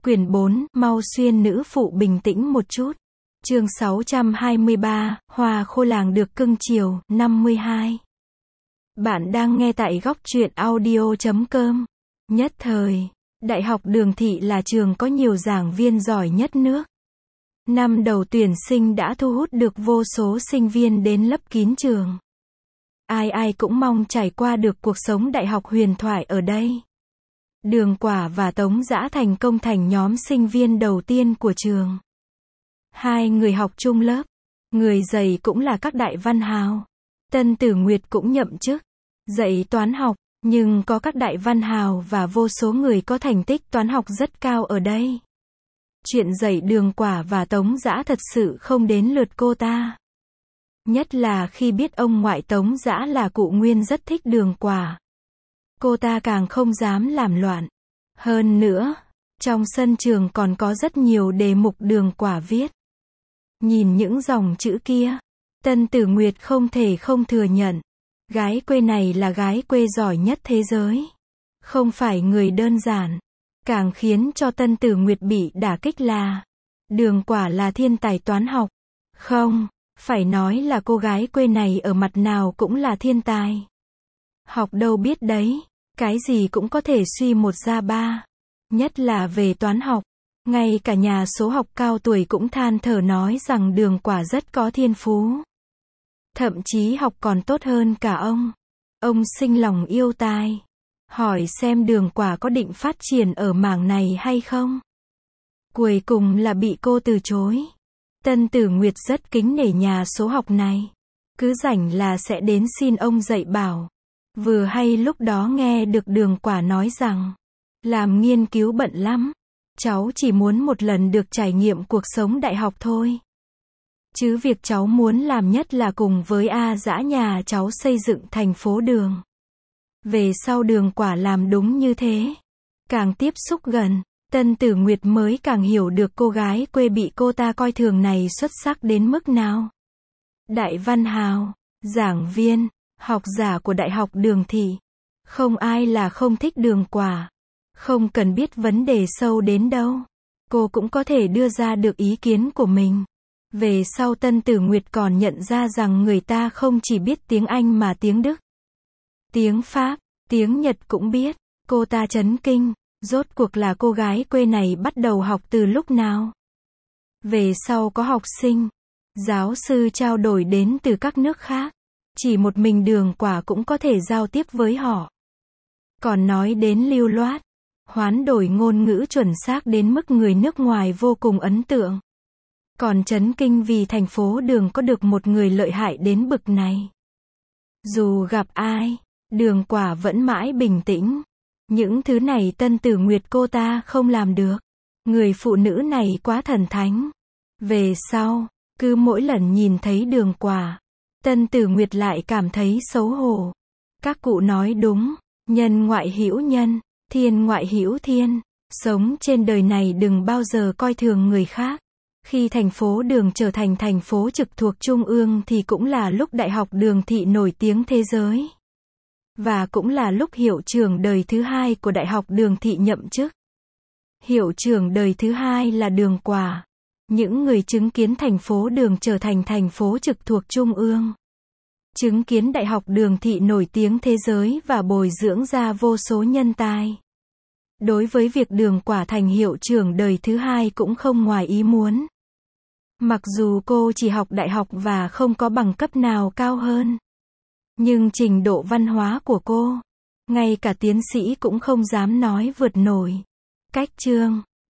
Quyển 4, mau xuyên nữ phụ bình tĩnh một chút. Chương 623, Hoa khô làng được cưng chiều, 52. Bạn đang nghe tại góc truyện audio.com. Nhất thời, Đại học Đường Thị là trường có nhiều giảng viên giỏi nhất nước. Năm đầu tuyển sinh đã thu hút được vô số sinh viên đến lấp kín trường. Ai ai cũng mong trải qua được cuộc sống đại học huyền thoại ở đây. Đường Quả và Tống Dã thành công thành nhóm sinh viên đầu tiên của trường. Hai người học chung lớp. Người dạy cũng là các đại văn hào. Tân Tử Nguyệt cũng nhậm chức dạy toán học, nhưng có các đại văn hào và vô số người có thành tích toán học rất cao ở đây. Chuyện dạy Đường Quả và Tống Dã thật sự không đến lượt cô ta. Nhất là khi biết ông ngoại Tống Dã là cụ Nguyên rất thích Đường Quả. Cô ta càng không dám làm loạn. Hơn nữa, trong sân trường còn có rất nhiều đề mục Đường Quả viết. Nhìn những dòng chữ kia, Tân Tử Nguyệt không thể không thừa nhận. Gái quê này là gái quê giỏi nhất thế giới. Không phải người đơn giản. Càng khiến cho Tân Tử Nguyệt bị đả kích là Đường Quả là thiên tài toán học. Không, phải nói là cô gái quê này ở mặt nào cũng là thiên tài. Học đâu biết đấy, cái gì cũng có thể suy một ra ba. Nhất là về toán học. Ngay cả nhà số học cao tuổi cũng than thở nói rằng Đường Quả rất có thiên phú. Thậm chí học còn tốt hơn cả ông. Ông sinh lòng yêu tài. Hỏi xem Đường Quả có định phát triển ở mảng này hay không? Cuối cùng là bị cô từ chối. Tân Tử Nguyệt rất kính nể nhà số học này. Cứ rảnh là sẽ đến xin ông dạy bảo. Vừa hay lúc đó nghe được Đường Quả nói rằng, làm nghiên cứu bận lắm. Cháu chỉ muốn một lần được trải nghiệm cuộc sống đại học thôi. Chứ việc cháu muốn làm nhất là cùng với A Dã nhà cháu xây dựng thành phố Đường. Về sau Đường Quả làm đúng như thế. Càng tiếp xúc gần, Tân Tử Nguyệt mới càng hiểu được cô gái quê bị cô ta coi thường này xuất sắc đến mức nào. Đại văn hào, giảng viên, học giả của Đại học Đường Thị. Không ai là không thích Đường Quả. Không cần biết vấn đề sâu đến đâu. Cô cũng có thể đưa ra được ý kiến của mình. Về sau Tân Tử Nguyệt còn nhận ra rằng người ta không chỉ biết tiếng Anh mà tiếng Đức, tiếng Pháp, tiếng Nhật cũng biết. Cô ta chấn kinh. Rốt cuộc là cô gái quê này bắt đầu học từ lúc nào? Về sau có học sinh, giáo sư trao đổi đến từ các nước khác. Chỉ một mình Đường Quả cũng có thể giao tiếp với họ. Còn nói đến lưu loát, hoán đổi ngôn ngữ chuẩn xác đến mức người nước ngoài vô cùng ấn tượng. Còn chấn kinh vì thành phố Đường có được một người lợi hại đến bực này. Dù gặp ai, Đường Quả vẫn mãi bình tĩnh. Những thứ này Tân Tử Nguyệt cô ta không làm được. Người phụ nữ này quá thần thánh. Về sau, cứ mỗi lần nhìn thấy Đường Quả, Tân Tử Nguyệt lại cảm thấy xấu hổ. Các cụ nói đúng, nhân ngoại hữu nhân, thiên ngoại hữu thiên. Sống trên đời này đừng bao giờ coi thường người khác. Khi thành phố Đường trở thành thành phố trực thuộc Trung ương thì cũng là lúc Đại học Đường Thị nổi tiếng thế giới. Và cũng là lúc hiệu trưởng đời thứ hai của Đại học Đường Thị nhậm chức. Hiệu trưởng đời thứ hai là Đường Quả. Những người chứng kiến thành phố Đường trở thành thành phố trực thuộc Trung ương. Chứng kiến Đại học Đường Thị nổi tiếng thế giới và bồi dưỡng ra vô số nhân tài. Đối với việc Đường Quả thành hiệu trưởng đời thứ hai cũng không ngoài ý muốn. Mặc dù cô chỉ học đại học và không có bằng cấp nào cao hơn. Nhưng trình độ văn hóa của cô, ngay cả tiến sĩ cũng không dám nói vượt nổi. Cách chương,